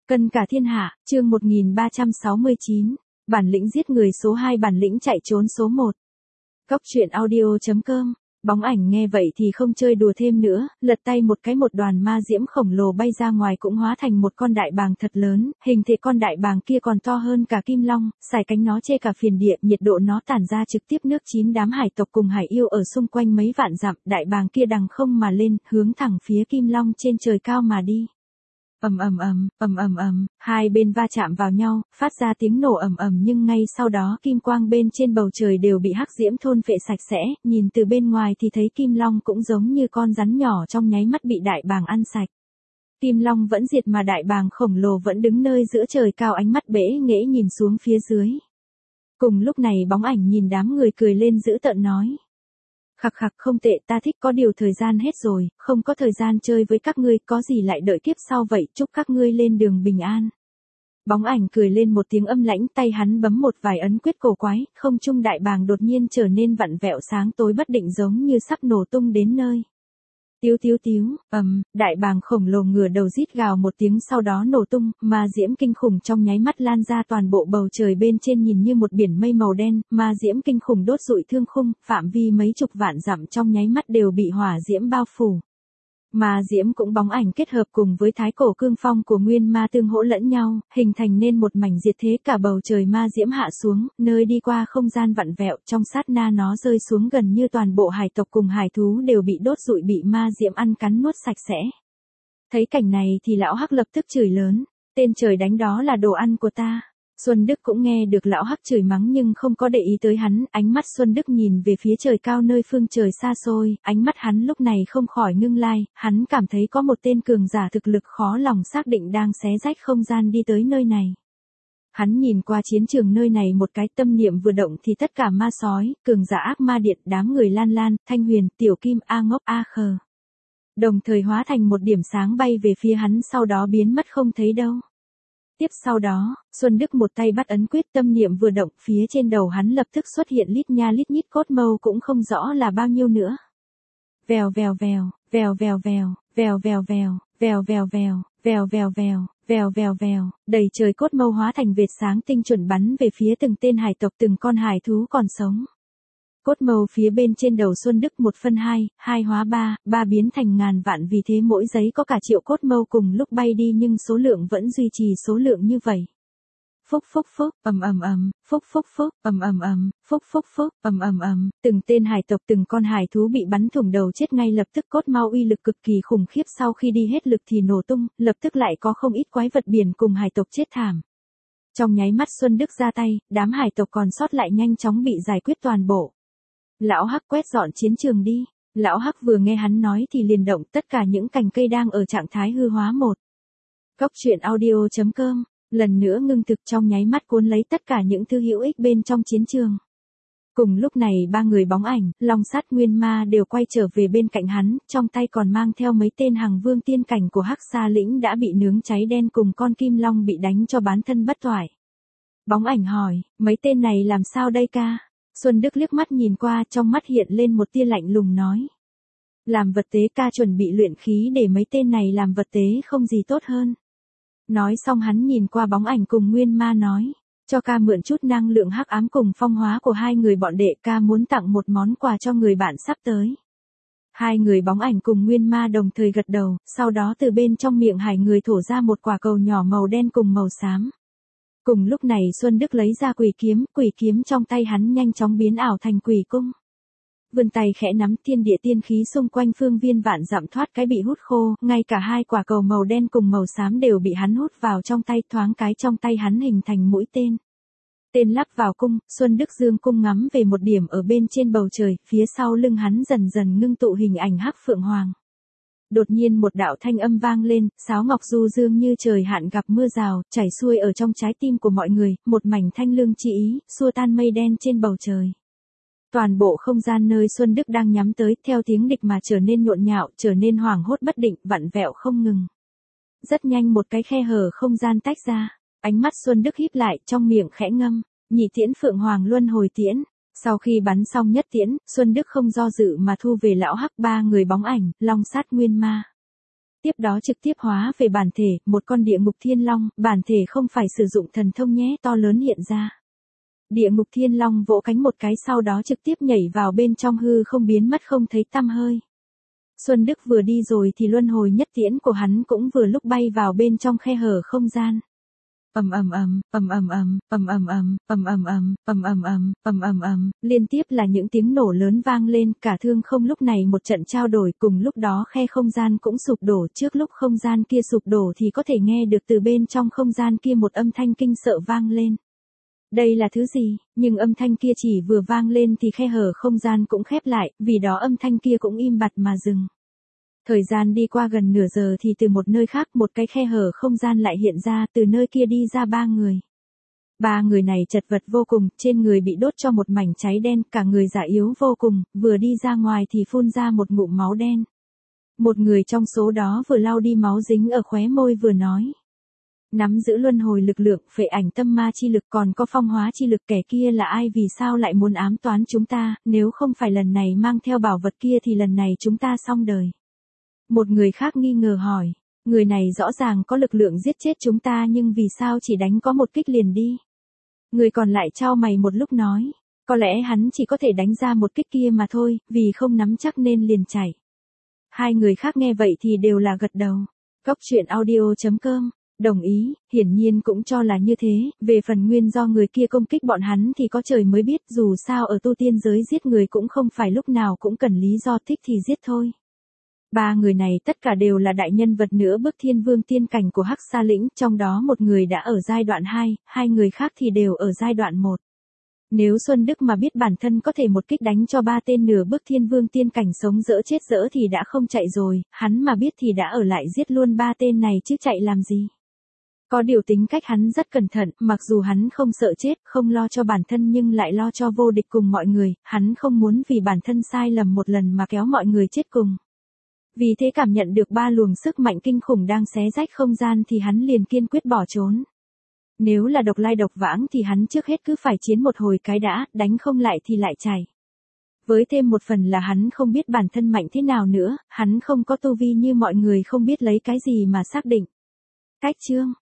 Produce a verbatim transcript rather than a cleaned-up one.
Cân cả thiên hạ, chương một nghìn ba trăm sáu mươi chín, bản lĩnh giết người số hai, bản lĩnh chạy trốn số một. Góc truyện audio chấm com. Bóng ảnh nghe vậy thì không chơi đùa thêm nữa, lật tay một cái, một đoàn ma diễm khổng lồ bay ra ngoài, cũng hóa thành một con đại bàng thật lớn, hình thể con đại bàng kia còn to hơn cả kim long, sải cánh nó che cả phiền địa, nhiệt độ nó tản ra trực tiếp nước chín đám hải tộc cùng hải yêu ở xung quanh mấy vạn dặm, đại bàng kia đằng không mà lên, hướng thẳng phía kim long trên trời cao mà đi. Ầm ầm ầm, ầm ầm ầm, hai bên va chạm vào nhau, phát ra tiếng nổ ầm ầm, nhưng ngay sau đó kim quang bên trên bầu trời đều bị hắc diễm thôn phệ sạch sẽ, nhìn từ bên ngoài thì thấy kim long cũng giống như con rắn nhỏ, trong nháy mắt bị đại bàng ăn sạch. Kim long vẫn diệt mà đại bàng khổng lồ vẫn đứng nơi giữa trời cao, ánh mắt bẽ nghễ nhìn xuống phía dưới. Cùng lúc này bóng ảnh nhìn đám người cười lên dữ tợn nói: Khặc khặc, không tệ, ta thích, có điều thời gian hết rồi, không có thời gian chơi với các ngươi, có gì lại đợi kiếp sau vậy, chúc các ngươi lên đường bình an. Bóng ảnh cười lên một tiếng âm lãnh, tay hắn bấm một vài ấn quyết cổ quái, không trung đại bàng đột nhiên trở nên vặn vẹo sáng tối bất định, giống như sắp nổ tung đến nơi. Tiếu tiếu tiếu, ầm, đại bàng khổng lồ ngửa đầu rít gào một tiếng, sau đó nổ tung, ma diễm kinh khủng trong nháy mắt lan ra toàn bộ bầu trời bên trên, nhìn như một biển mây màu đen, ma diễm kinh khủng đốt rụi thương khung, phạm vi mấy chục vạn dặm trong nháy mắt đều bị hỏa diễm bao phủ. Ma diễm cũng bóng ảnh kết hợp cùng với thái cổ cương phong của nguyên ma tương hỗ lẫn nhau, hình thành nên một mảnh diệt thế, cả bầu trời ma diễm hạ xuống, nơi đi qua không gian vặn vẹo, trong sát na nó rơi xuống, gần như toàn bộ hải tộc cùng hải thú đều bị đốt rụi, bị ma diễm ăn cắn nuốt sạch sẽ. Thấy cảnh này thì lão hắc lập tức chửi lớn: Tên trời đánh, đó là đồ ăn của ta. Xuân Đức cũng nghe được lão hắc chửi mắng nhưng không có để ý tới hắn, ánh mắt Xuân Đức nhìn về phía trời cao nơi phương trời xa xôi, ánh mắt hắn lúc này không khỏi ngưng lai, hắn cảm thấy có một tên cường giả thực lực khó lòng xác định đang xé rách không gian đi tới nơi này. Hắn nhìn qua chiến trường nơi này một cái, tâm niệm vừa động thì tất cả ma sói, cường giả ác ma điện, đám người Lan Lan, Thanh Huyền, Tiểu Kim, A Ngốc, A Khờ đồng thời hóa thành một điểm sáng bay về phía hắn, sau đó biến mất không thấy đâu. Tiếp sau đó, Xuân Đức một tay bắt ấn quyết, tâm niệm vừa động, phía trên đầu hắn lập tức xuất hiện lít nha lít nhít cốt mâu, cũng không rõ là bao nhiêu nữa. Vèo vèo vèo, vèo vèo vèo, vèo vèo vèo, vèo vèo vèo, vèo vèo vèo, vèo vèo vèo, đầy trời cốt mâu hóa thành vệt sáng tinh chuẩn bắn về phía từng tên hải tộc, từng con hải thú còn sống. Cốt mâu phía bên trên đầu Xuân Đức một phân hai, hai hóa ba, ba biến thành ngàn vạn, vì thế mỗi giấy có cả triệu cốt mâu cùng lúc bay đi, nhưng số lượng vẫn duy trì số lượng như vậy. Phúc phúc phúc, ầm ầm ầm, phúc phúc phúc, ầm ầm ầm, phúc phúc phúc, ầm ầm ầm, từng tên hải tộc, từng con hải thú bị bắn thủng đầu chết ngay lập tức. Cốt mâu uy lực cực kỳ khủng khiếp, sau khi đi hết lực thì nổ tung, lập tức lại có không ít quái vật biển cùng hải tộc chết thảm. Trong nháy mắt Xuân Đức ra tay, đám hải tộc còn sót lại nhanh chóng bị giải quyết toàn bộ. Lão hắc, quét dọn chiến trường đi. Lão hắc vừa nghe hắn nói thì liền động, tất cả những cành cây đang ở trạng thái hư hóa một. Góc truyện audio chấm com, lần nữa ngưng thực, trong nháy mắt cuốn lấy tất cả những thứ hữu ích bên trong chiến trường. Cùng lúc này ba người bóng ảnh, Long Sát, Nguyên Ma đều quay trở về bên cạnh hắn, trong tay còn mang theo mấy tên hằng vương tiên cảnh của Hắc Sa lĩnh đã bị nướng cháy đen, cùng con kim long bị đánh cho bán thân bất toại. Bóng ảnh hỏi: Mấy tên này làm sao đây ca? Xuân Đức liếc mắt nhìn qua, trong mắt hiện lên một tia lạnh lùng nói: Làm vật tế ca, chuẩn bị luyện khí để mấy tên này làm vật tế không gì tốt hơn. Nói xong hắn nhìn qua bóng ảnh cùng Nguyên Ma nói: Cho ca mượn chút năng lượng hắc ám cùng phong hóa của hai người bọn đệ, ca muốn tặng một món quà cho người bạn sắp tới. Hai người bóng ảnh cùng Nguyên Ma đồng thời gật đầu, sau đó từ bên trong miệng hải người thổ ra một quả cầu nhỏ màu đen cùng màu xám. Cùng lúc này Xuân Đức lấy ra quỷ kiếm, quỷ kiếm trong tay hắn nhanh chóng biến ảo thành quỷ cung. Vươn tay khẽ nắm, thiên địa tiên khí xung quanh phương viên vạn dặm thoát cái bị hút khô, ngay cả hai quả cầu màu đen cùng màu xám đều bị hắn hút vào trong tay, thoáng cái trong tay hắn hình thành mũi tên. Tên lắp vào cung, Xuân Đức dương cung ngắm về một điểm ở bên trên bầu trời, phía sau lưng hắn dần dần ngưng tụ hình ảnh hắc phượng hoàng. Đột nhiên một đạo thanh âm vang lên, sáo ngọc du dương như trời hạn gặp mưa rào, chảy xuôi ở trong trái tim của mọi người, một mảnh thanh lương chi ý, xua tan mây đen trên bầu trời. Toàn bộ không gian nơi Xuân Đức đang nhắm tới, theo tiếng địch mà trở nên nhộn nhạo, trở nên hoảng hốt bất định, vặn vẹo không ngừng. Rất nhanh một cái khe hở không gian tách ra, ánh mắt Xuân Đức híp lại, trong miệng khẽ ngâm: Nhị tiễn phượng hoàng luân hồi tiễn. Sau khi bắn xong nhất tiễn, Xuân Đức không do dự mà thu về lão hắc, ba người bóng ảnh, Long Sát, Nguyên Ma. tiếp đó trực tiếp hóa về bản thể, một con địa ngục thiên long, bản thể không phải sử dụng thần thông nhé, to lớn hiện ra. Địa ngục thiên long vỗ cánh một cái sau đó trực tiếp nhảy vào bên trong hư không biến mất không thấy tăm hơi. Xuân Đức vừa đi rồi thì luân hồi nhất tiễn của hắn cũng vừa lúc bay vào bên trong khe hở không gian. Ầm ầm ầm, ầm ầm ầm, ầm ầm ầm, ầm ầm ầm, ầm ầm ầm, ầm ầm ầm, liên tiếp là những tiếng nổ lớn vang lên, cả thương không lúc này một trận trao đổi, cùng lúc đó khe không gian cũng sụp đổ, trước lúc không gian kia sụp đổ thì có thể nghe được từ bên trong không gian kia một âm thanh kinh sợ vang lên. Đây là thứ gì? Nhưng âm thanh kia chỉ vừa vang lên thì khe hở không gian cũng khép lại, vì đó âm thanh kia cũng im bặt mà dừng. Thời gian đi qua gần nửa giờ thì từ một nơi khác một cái khe hở không gian lại hiện ra, từ nơi kia đi ra ba người. Ba người này chật vật vô cùng, trên người bị đốt cho một mảnh cháy đen, cả người già yếu vô cùng, vừa đi ra ngoài thì phun ra một ngụm máu đen. Một người trong số đó vừa lau đi máu dính ở khóe môi vừa nói. Nắm giữ luân hồi lực lượng, phệ ảnh tâm ma chi lực còn có phong hóa chi lực, kẻ kia là ai, vì sao lại muốn ám toán chúng ta, nếu không phải lần này mang theo bảo vật kia thì lần này chúng ta xong đời. Một người khác nghi ngờ hỏi, người này rõ ràng có lực lượng giết chết chúng ta nhưng vì sao chỉ đánh có một kích liền đi. Người còn lại chau mày một lúc nói, có lẽ hắn chỉ có thể đánh ra một kích kia mà thôi, vì không nắm chắc nên liền chạy. Hai người khác nghe vậy thì đều là gật đầu. Cốc truyện audio chấm com đồng ý, hiển nhiên cũng cho là như thế, về phần nguyên do người kia công kích bọn hắn thì có trời mới biết, dù sao ở tu tiên giới giết người cũng không phải lúc nào cũng cần lý do thích thì giết thôi. Ba người này tất cả đều là đại nhân vật nửa bước thiên vương tiên cảnh của Hắc Sa Lĩnh, trong đó một người đã ở giai đoạn hai, hai người khác thì đều ở giai đoạn một. Nếu Xuân Đức mà biết bản thân có thể một kích đánh cho ba tên nửa bước thiên vương tiên cảnh sống dỡ chết dỡ thì đã không chạy rồi, hắn mà biết thì đã ở lại giết luôn ba tên này chứ chạy làm gì. Có điều tính cách hắn rất cẩn thận, mặc dù hắn không sợ chết, không lo cho bản thân nhưng lại lo cho vô địch cùng mọi người, hắn không muốn vì bản thân sai lầm một lần mà kéo mọi người chết cùng. Vì thế cảm nhận được ba luồng sức mạnh kinh khủng đang xé rách không gian thì hắn liền kiên quyết bỏ trốn. Nếu là độc lai độc vãng thì hắn trước hết cứ phải chiến một hồi cái đã, đánh không lại thì lại chạy. Với thêm một phần là hắn không biết bản thân mạnh thế nào nữa, hắn không có tu vi như mọi người, không biết lấy cái gì mà xác định. Cách chương